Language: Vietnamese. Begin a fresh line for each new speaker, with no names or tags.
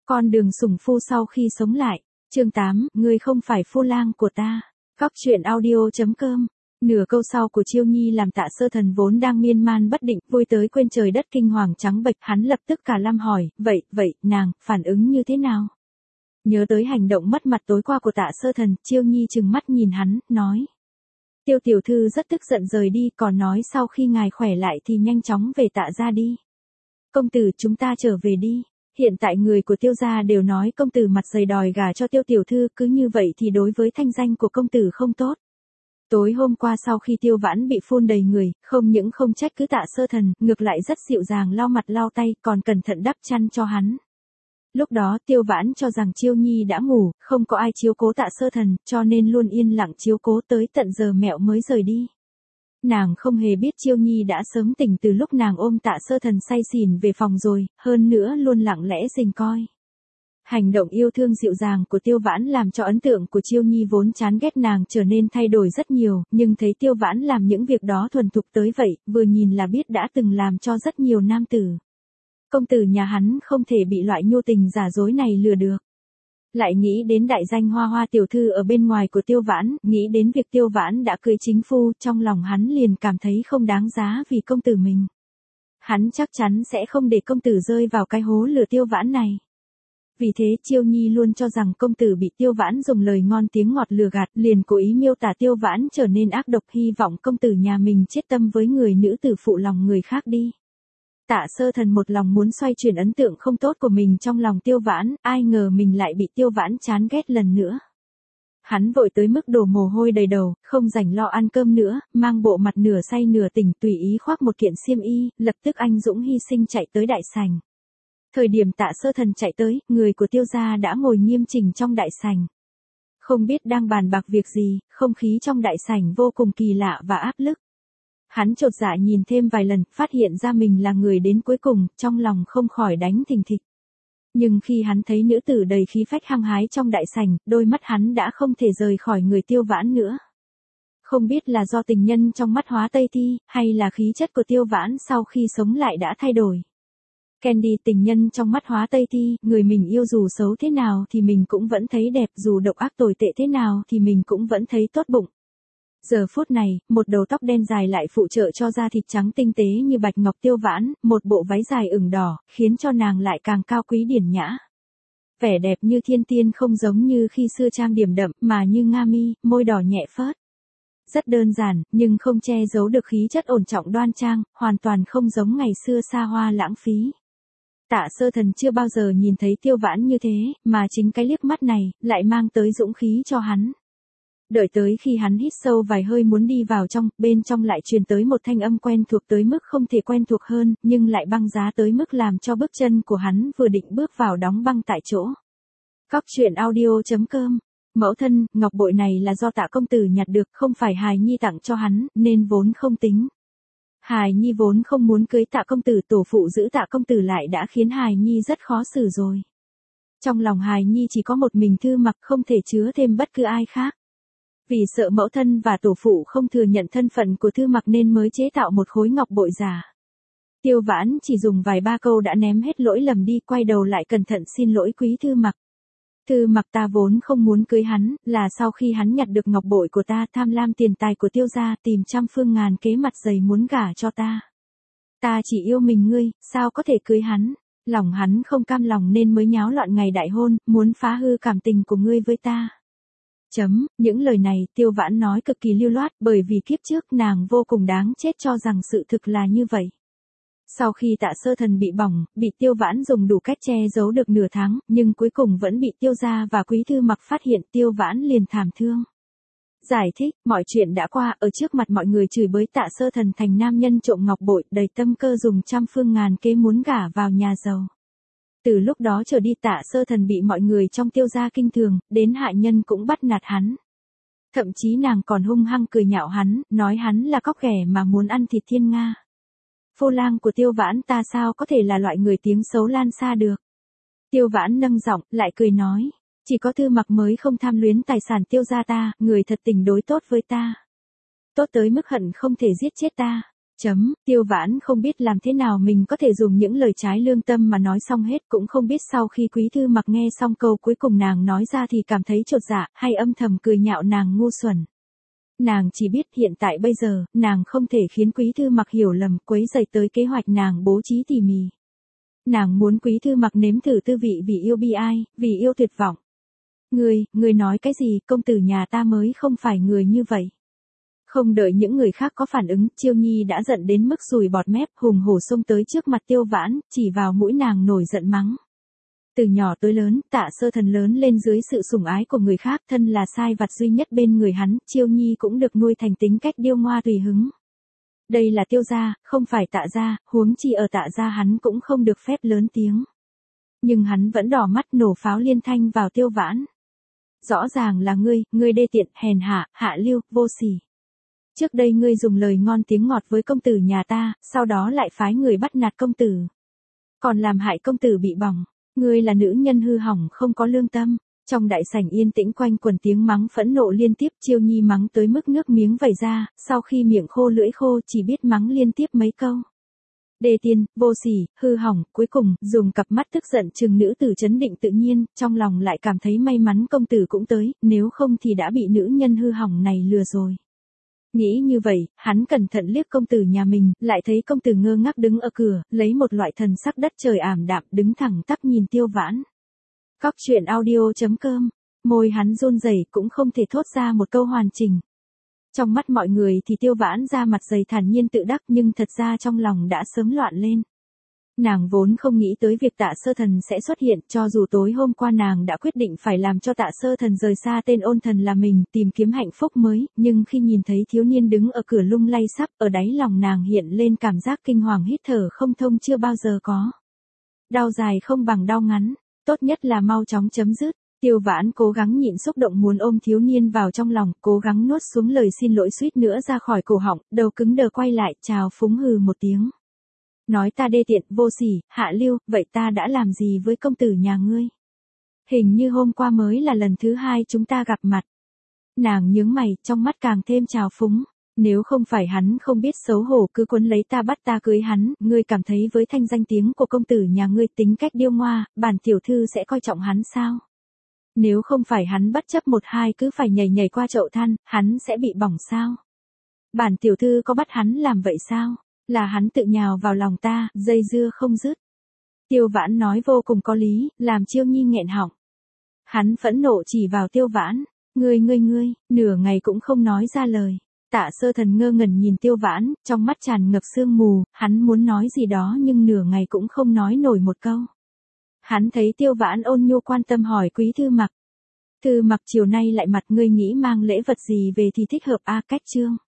Con đường sủng phu sau khi sống lại. Chương 8, ngươi không phải phu lang của ta. Góc truyện audio.com. Nửa câu sau của Chiêu Nhi làm Tạ Sơ Thần vốn đang miên man bất định, vui tới quên trời đất kinh hoàng trắng bệch, hắn lập tức cả lâm hỏi, vậy, nàng, phản ứng như thế nào? Nhớ tới hành động mất mặt tối qua của Tạ Sơ Thần, Chiêu Nhi trừng mắt nhìn hắn, nói. Tiêu tiểu thư rất tức giận rời đi, còn nói sau khi ngài khỏe lại thì nhanh chóng về Tạ gia đi. Công tử, chúng ta trở về đi. Hiện tại người của Tiêu gia đều nói công tử mặt dày đòi gả cho Tiêu tiểu thư, cứ như vậy thì đối với thanh danh của công tử không tốt. Tối hôm qua sau khi Tiêu Vãn bị phun đầy người, không những không trách cứ Tạ Sơ Thần, ngược lại rất dịu dàng lau mặt lau tay, còn cẩn thận đắp chăn cho hắn. Lúc đó Tiêu Vãn cho rằng Chiêu Nhi đã ngủ, không có ai chiếu cố Tạ Sơ Thần, cho nên luôn yên lặng chiếu cố tới tận giờ mẹo mới rời đi. Nàng không hề biết Chiêu Nhi đã sớm tỉnh từ lúc nàng ôm Tạ Sơ Thần say xỉn về phòng rồi, hơn nữa luôn lặng lẽ rình coi. Hành động yêu thương dịu dàng của Tiêu Vãn làm cho ấn tượng của Chiêu Nhi vốn chán ghét nàng trở nên thay đổi rất nhiều, nhưng thấy Tiêu Vãn làm những việc đó thuần thục tới vậy, vừa nhìn là biết đã từng làm cho rất nhiều nam tử. Công tử nhà hắn không thể bị loại nhu tình giả dối này lừa được. Lại nghĩ đến đại danh Hoa Hoa tiểu thư ở bên ngoài của Tiêu Vãn, nghĩ đến việc Tiêu Vãn đã cưới chính phu, trong lòng hắn liền cảm thấy không đáng giá vì công tử mình. Hắn chắc chắn sẽ không để công tử rơi vào cái hố lừa Tiêu Vãn này. Vì thế Chiêu Nhi luôn cho rằng công tử bị Tiêu Vãn dùng lời ngon tiếng ngọt lừa gạt, liền cố ý miêu tả Tiêu Vãn trở nên ác độc, hy vọng công tử nhà mình chết tâm với người nữ tử phụ lòng người khác đi. Tạ Sơ Thần một lòng muốn xoay chuyển ấn tượng không tốt của mình trong lòng Tiêu Vãn, ai ngờ mình lại bị Tiêu Vãn chán ghét lần nữa. Hắn vội tới mức đổ mồ hôi đầy đầu, không rảnh lo ăn cơm nữa, mang bộ mặt nửa say nửa tỉnh tùy ý khoác một kiện xiêm y, lập tức anh dũng hy sinh chạy tới đại sảnh. Thời điểm Tạ Sơ Thần chạy tới, người của Tiêu gia đã ngồi nghiêm chỉnh trong đại sảnh. Không biết đang bàn bạc việc gì, không khí trong đại sảnh vô cùng kỳ lạ và áp lực. Hắn chột dạ nhìn thêm vài lần, phát hiện ra mình là người đến cuối cùng, trong lòng không khỏi đánh thình thịch. Nhưng khi hắn thấy nữ tử đầy khí phách hăng hái trong đại sảnh, đôi mắt hắn đã không thể rời khỏi người Tiêu Vãn nữa. Không biết là do tình nhân trong mắt hóa Tây Thi, hay là khí chất của Tiêu Vãn sau khi sống lại đã thay đổi. Candy, tình nhân trong mắt hóa Tây Thi, người mình yêu dù xấu thế nào thì mình cũng vẫn thấy đẹp, dù độc ác tồi tệ thế nào thì mình cũng vẫn thấy tốt bụng. Giờ phút này, một đầu tóc đen dài lại phụ trợ cho da thịt trắng tinh tế như bạch ngọc Tiêu Vãn, một bộ váy dài ửng đỏ, khiến cho nàng lại càng cao quý điển nhã. Vẻ đẹp như thiên tiên không giống như khi xưa trang điểm đậm, mà như nga mi, môi đỏ nhẹ phớt. Rất đơn giản, nhưng không che giấu được khí chất ổn trọng đoan trang, hoàn toàn không giống ngày xưa xa hoa lãng phí. Tạ Sơ Thần chưa bao giờ nhìn thấy Tiêu Vãn như thế, mà chính cái liếc mắt này, lại mang tới dũng khí cho hắn. Đợi tới khi hắn hít sâu vài hơi muốn đi vào trong, bên trong lại truyền tới một thanh âm quen thuộc tới mức không thể quen thuộc hơn, nhưng lại băng giá tới mức làm cho bước chân của hắn vừa định bước vào đóng băng tại chỗ. Góc truyện audio.com. Mẫu thân, ngọc bội này là do Tạ công tử nhặt được, không phải Hài Nhi tặng cho hắn, nên vốn không tính. Hài Nhi vốn không muốn cưới Tạ công tử, tổ phụ giữ Tạ công tử lại đã khiến Hài Nhi rất khó xử rồi. Trong lòng Hài Nhi chỉ có một mình Thư Mặc, không thể chứa thêm bất cứ ai khác. Vì sợ mẫu thân và tổ phụ không thừa nhận thân phận của Thư Mặc nên mới chế tạo một khối ngọc bội giả. Tiêu Vãn chỉ dùng vài ba câu đã ném hết lỗi lầm đi, quay đầu lại cẩn thận xin lỗi quý Thư Mặc. Thư Mặc, ta vốn không muốn cưới hắn, là sau khi hắn nhặt được ngọc bội của ta, tham lam tiền tài của Tiêu gia, tìm trăm phương ngàn kế mặt dày muốn gả cho ta. Ta chỉ yêu mình ngươi, sao có thể cưới hắn? Lòng hắn không cam lòng nên mới nháo loạn ngày đại hôn, muốn phá hư cảm tình của ngươi với ta. Những lời này Tiêu Vãn nói cực kỳ lưu loát, bởi vì kiếp trước nàng vô cùng đáng chết cho rằng sự thực là như vậy. Sau khi Tạ Sơ Thần bị bỏng, bị Tiêu Vãn dùng đủ cách che giấu được nửa tháng, nhưng cuối cùng vẫn bị Tiêu gia và quý Thư Mặc phát hiện, Tiêu Vãn liền thảm thương. Giải thích, mọi chuyện đã qua, ở trước mặt mọi người chửi bới Tạ Sơ Thần thành nam nhân trộm ngọc bội, đầy tâm cơ dùng trăm phương ngàn kế muốn gả vào nhà giàu. Từ lúc đó trở đi Tạ Sơ Thần bị mọi người trong Tiêu gia kinh thường, đến hạ nhân cũng bắt nạt hắn. Thậm chí nàng còn hung hăng cười nhạo hắn, nói hắn là cóc ghẻ mà muốn ăn thịt thiên nga. Phu lang của Tiêu Vãn ta sao có thể là loại người tiếng xấu lan xa được. Tiêu Vãn nâng giọng, lại cười nói, chỉ có Thư Mặc mới không tham luyến tài sản Tiêu gia ta, người thật tình đối tốt với ta. Tốt tới mức hận không thể giết chết ta. Tiêu Vãn không biết làm thế nào mình có thể dùng những lời trái lương tâm mà nói xong hết, cũng không biết sau khi Quý Thư Mặc nghe xong câu cuối cùng nàng nói ra thì cảm thấy chột dạ, hay âm thầm cười nhạo nàng ngu xuẩn. Nàng chỉ biết hiện tại bây giờ, nàng không thể khiến Quý Thư Mặc hiểu lầm, quấy rầy tới kế hoạch nàng bố trí tỉ mỉ. Nàng muốn Quý Thư Mặc nếm thử tư vị vì yêu bi ai, vì yêu tuyệt vọng. Ngươi nói cái gì, công tử nhà ta mới không phải người như vậy. Không đợi những người khác có phản ứng, Chiêu Nhi đã giận đến mức sùi bọt mép, hùng hổ xông tới trước mặt Tiêu Vãn, chỉ vào mũi nàng nổi giận mắng. Từ nhỏ tới lớn, Tạ Sơ Thần lớn lên dưới sự sủng ái của người khác, thân là sai vặt duy nhất bên người hắn, Chiêu Nhi cũng được nuôi thành tính cách điêu ngoa tùy hứng. Đây là Tiêu gia, không phải Tạ gia, huống chi ở Tạ gia hắn cũng không được phép lớn tiếng. Nhưng hắn vẫn đỏ mắt nổ pháo liên thanh vào Tiêu Vãn. Rõ ràng là ngươi đê tiện, hèn hạ, hạ lưu, vô sỉ. Trước đây ngươi dùng lời ngon tiếng ngọt với công tử nhà ta, sau đó lại phái người bắt nạt công tử. Còn làm hại công tử bị bỏng. Ngươi là nữ nhân hư hỏng không có lương tâm. Trong đại sảnh yên tĩnh quanh quần tiếng mắng phẫn nộ liên tiếp, Chiêu Nhi mắng tới mức nước miếng vẩy ra, sau khi miệng khô lưỡi khô chỉ biết mắng liên tiếp mấy câu. Đê tiện, vô sỉ, hư hỏng, cuối cùng, dùng cặp mắt tức giận trừng nữ tử trấn định tự nhiên, trong lòng lại cảm thấy may mắn công tử cũng tới, nếu không thì đã bị nữ nhân hư hỏng này lừa rồi. Nghĩ như vậy, hắn cẩn thận liếc công tử nhà mình, lại thấy công tử ngơ ngác đứng ở cửa, lấy một loại thần sắc đất trời ảm đạm, đứng thẳng tắp nhìn Tiêu Vãn. Cóc truyện audio.com, môi hắn run rẩy cũng không thể thốt ra một câu hoàn chỉnh. Trong mắt mọi người thì Tiêu Vãn ra mặt dày thản nhiên tự đắc, nhưng thật ra trong lòng đã sớm loạn lên. Nàng vốn không nghĩ tới việc Tạ Sơ Thần sẽ xuất hiện, cho dù tối hôm qua nàng đã quyết định phải làm cho Tạ Sơ Thần rời xa tên ôn thần là mình, tìm kiếm hạnh phúc mới, nhưng khi nhìn thấy thiếu niên đứng ở cửa lung lay sắp, ở đáy lòng nàng hiện lên cảm giác kinh hoàng hít thở không thông chưa bao giờ có. Đau dài không bằng đau ngắn, tốt nhất là mau chóng chấm dứt. Tiêu Vãn cố gắng nhịn xúc động muốn ôm thiếu niên vào trong lòng, cố gắng nuốt xuống lời xin lỗi suýt nữa ra khỏi cổ họng, đầu cứng đờ quay lại, chào phúng hừ một tiếng. Nói ta đê tiện, vô sỉ, hạ lưu, vậy ta đã làm gì với công tử nhà ngươi? Hình như hôm qua mới là lần thứ hai chúng ta gặp mặt. Nàng nhướng mày, trong mắt càng thêm trào phúng. Nếu không phải hắn không biết xấu hổ cứ quấn lấy ta bắt ta cưới hắn, ngươi cảm thấy với thanh danh tiếng của công tử nhà ngươi tính cách điêu ngoa, bản tiểu thư sẽ coi trọng hắn sao? Nếu không phải hắn bất chấp một hai cứ phải nhảy nhảy qua chậu than, hắn sẽ bị bỏng sao? Bản tiểu thư có bắt hắn làm vậy sao? Là hắn tự nhào vào lòng ta, dây dưa không dứt. Tiêu Vãn nói vô cùng có lý, làm Chiêu Nhi nghẹn họng. Hắn phẫn nộ chỉ vào Tiêu Vãn, ngươi, nửa ngày cũng không nói ra lời. Tạ Sơ Thần ngơ ngẩn nhìn Tiêu Vãn, trong mắt tràn ngập sương mù, hắn muốn nói gì đó nhưng nửa ngày cũng không nói nổi một câu. Hắn thấy Tiêu Vãn ôn nhu quan tâm hỏi Quý Thư Mặc. Thư Mặc chiều nay lại mặt ngươi nghĩ mang lễ vật gì về thì thích hợp a cách chương.